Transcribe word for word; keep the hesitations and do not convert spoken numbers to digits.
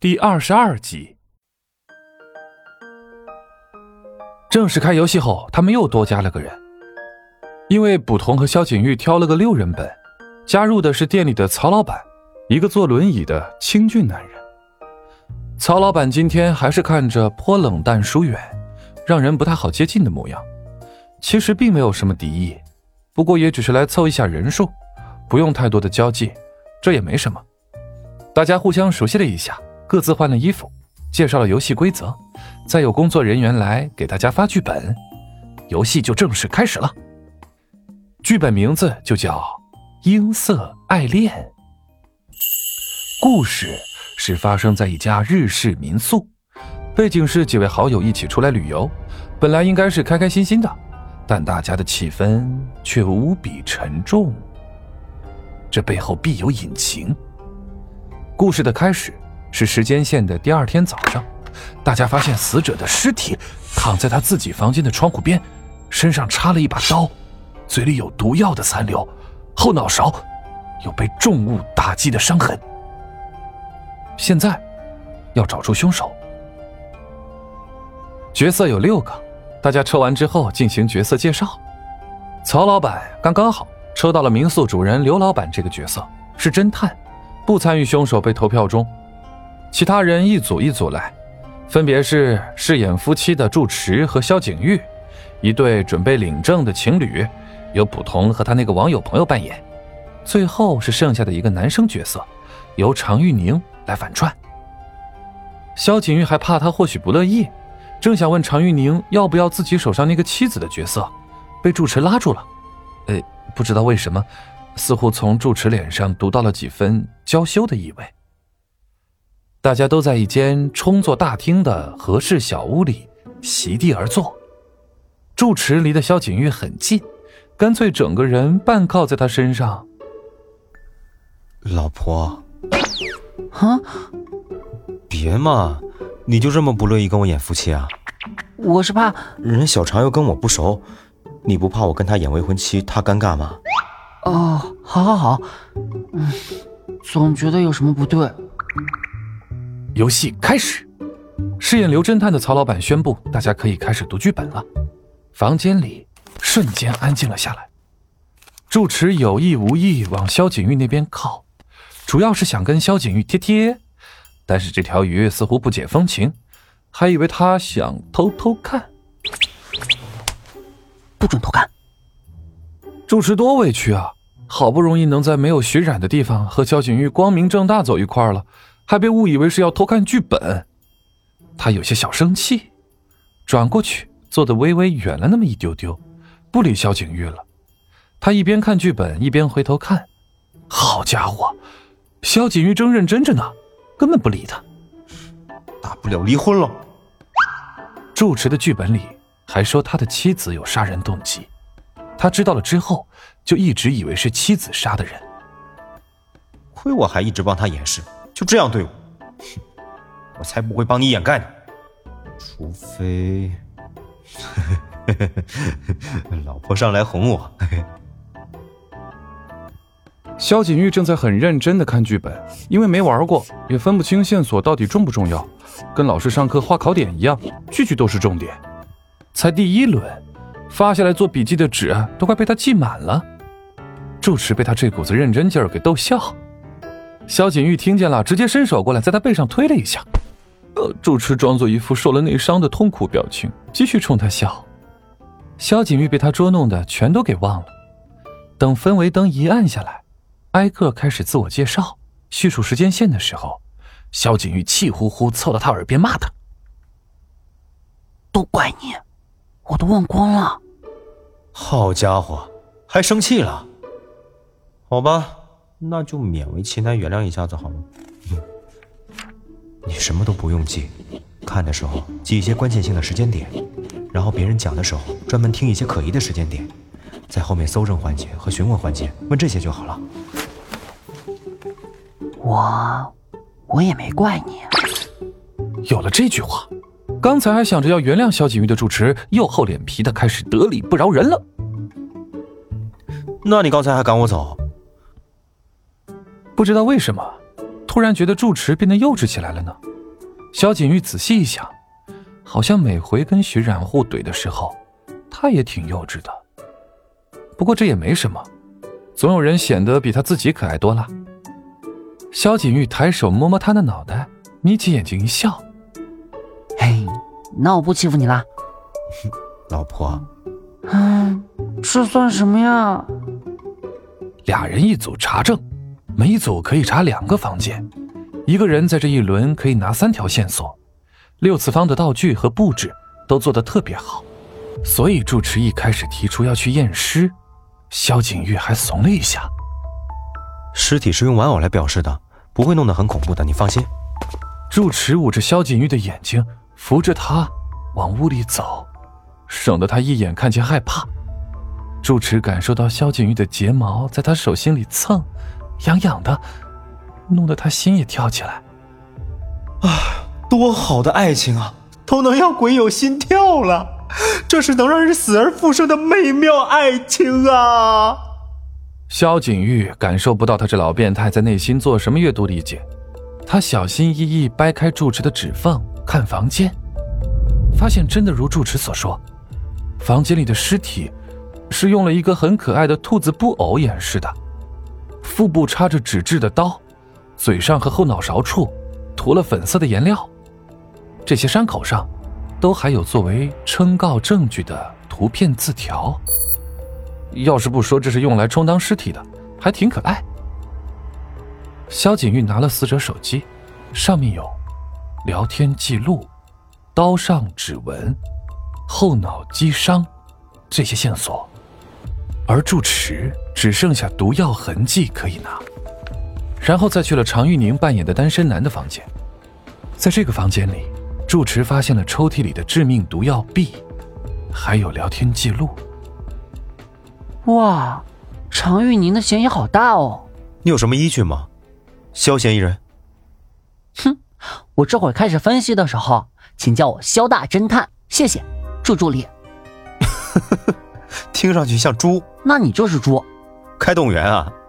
第二十二集。正式开游戏后，他们又多加了个人，因为捕童和萧景玉挑了个六人本，加入的是店里的曹老板，一个坐轮椅的清俊男人。曹老板今天还是看着颇冷淡疏远，让人不太好接近的模样。其实并没有什么敌意，不过也只是来凑一下人数，不用太多的交际，这也没什么。大家互相熟悉了一下，各自换了衣服，介绍了游戏规则，再有工作人员来给大家发剧本，游戏就正式开始了。剧本名字就叫《音色爱恋》，故事是发生在一家日式民宿，背景是几位好友一起出来旅游，本来应该是开开心心的，但大家的气氛却无比沉重，这背后必有隐情。故事的开始是时间线的第二天早上，大家发现死者的尸体躺在他自己房间的窗户边，身上插了一把刀，嘴里有毒药的残留，后脑勺有被重物打击的伤痕。现在要找出凶手。角色有六个，大家抽完之后进行角色介绍。曹老板刚刚好抽到了民宿主人刘老板这个角色，是侦探，不参与凶手被投票中。其他人一组一组来，分别是饰演夫妻的祝池和萧景玉，一对准备领证的情侣，由捕童和他那个网友朋友扮演，最后是剩下的一个男生角色，由常玉宁来反串。萧景玉还怕他或许不乐意，正想问常玉宁要不要自己手上那个妻子的角色，被祝池拉住了。呃，不知道为什么，似乎从祝池脸上读到了几分娇羞的意味。大家都在一间充作大厅的和式小屋里席地而坐，祝池离的萧景玉很近，干脆整个人半靠在他身上。 老婆啊， 别嘛，你就这么不乐意跟我演夫妻啊？ 我是怕人小常又跟我不熟，你不怕我跟他演未婚妻他尴尬吗？ 哦，好好好，嗯，总觉得有什么不对。 游戏开始，饰演刘侦探的曹老板宣布大家可以开始读剧本了。房间里瞬间安静了下来，祝池有意无意往萧景玉那边靠，主要是想跟萧景玉贴贴，但是这条鱼似乎不解风情，还以为他想偷偷看。 不准偷看。 祝池多委屈啊，好不容易能在没有血染的地方和萧景玉光明正大走一块了，还被误以为是要偷看剧本。他有些小生气，转过去坐得微微远了那么一丢丢，不理萧景玉了。他一边看剧本一边回头看，好家伙，萧景玉正认真着呢，根本不理他。 大不了离婚了。 祝池的剧本里还说他的妻子有杀人动机，他知道了之后就一直以为是妻子杀的人。 亏我还一直帮他掩饰，就这样对我，我才不会帮你掩盖呢。除非老婆上来哄我。 萧景玉正在很认真地看剧本，因为没玩过，也分不清线索到底重不重要，跟老师上课画考点一样，句句都是重点。才第一轮，发下来做笔记的纸都快被他记满了。祝池被他这股子认真劲儿给逗笑。萧景玉听见了，直接伸手过来，在他背上推了一下。呃，祝池装作一副受了内伤的痛苦表情，继续冲他笑。萧景玉被他捉弄的全都给忘了。等氛围灯一暗下来，挨个开始自我介绍，叙述时间线的时候，萧景玉气呼呼凑到他耳边骂他： 都怪你，我都忘光了。 好家伙，还生气了？好吧，那就勉为其难原谅一下子好了。嗯，你什么都不用记，看的时候记一些关键性的时间点，然后别人讲的时候专门听一些可疑的时间点，在后面搜证环节和询问环节问这些就好了。 我我也没怪你。 有了这句话，刚才还想着要原谅萧景玉的祝池又厚脸皮的开始得理不饶人了。 那你刚才还赶我走？ 不知道为什么突然觉得祝池变得幼稚起来了呢。 萧景玉仔细一想，好像每回跟徐染户怼的时候，他也挺幼稚的。不过这也没什么，总有人显得比他自己可爱多了。萧景玉抬手摸摸他的脑袋，眯起眼睛一笑： 嘿，那我不欺负你啦。 老婆， 嗯，这算什么呀？ 俩人一组查证，每一组可以查两个房间，一个人在这一轮可以拿三条线索，六次方的道具和布置都做得特别好，所以住持一开始提出要去验尸，萧景玉还怂了一下。 尸体是用玩偶来表示的，不会弄得很恐怖的，你放心。 住持捂着萧景玉的眼睛，扶着他往屋里走，省得他一眼看见害怕。住持感受到萧景玉的睫毛在他手心里蹭，痒痒的，弄得他心也跳起来。 啊，多好的爱情啊，都能让鬼有心跳了，这是能让人死而复生的美妙爱情啊！ 萧景玉感受不到他这老变态在内心做什么阅读理解，他小心翼翼掰开住持的指缝看房间，发现真的如住持所说，房间里的尸体是用了一个很可爱的兔子布偶掩饰的，腹部插着纸质的刀，嘴上和后脑勺处涂了粉色的颜料，这些伤口上都还有作为称告证据的图片字条。要是不说这是用来充当尸体的，还挺可爱。萧景玉拿了死者手机，上面有聊天记录、刀上指纹、后脑击伤这些线索，而住持只剩下毒药痕迹可以拿。然后再去了常玉宁扮演的单身男的房间，在这个房间里，住持发现了抽屉里的致命毒药 B， 还有聊天记录。 哇，常玉宁的嫌疑好大哦。 你有什么依据吗？萧嫌疑人？ 哼，我这会儿开始分析的时候，请叫我萧大侦探，谢谢，祝助理。 听上去像猪。 那你就是猪。 开动物园啊？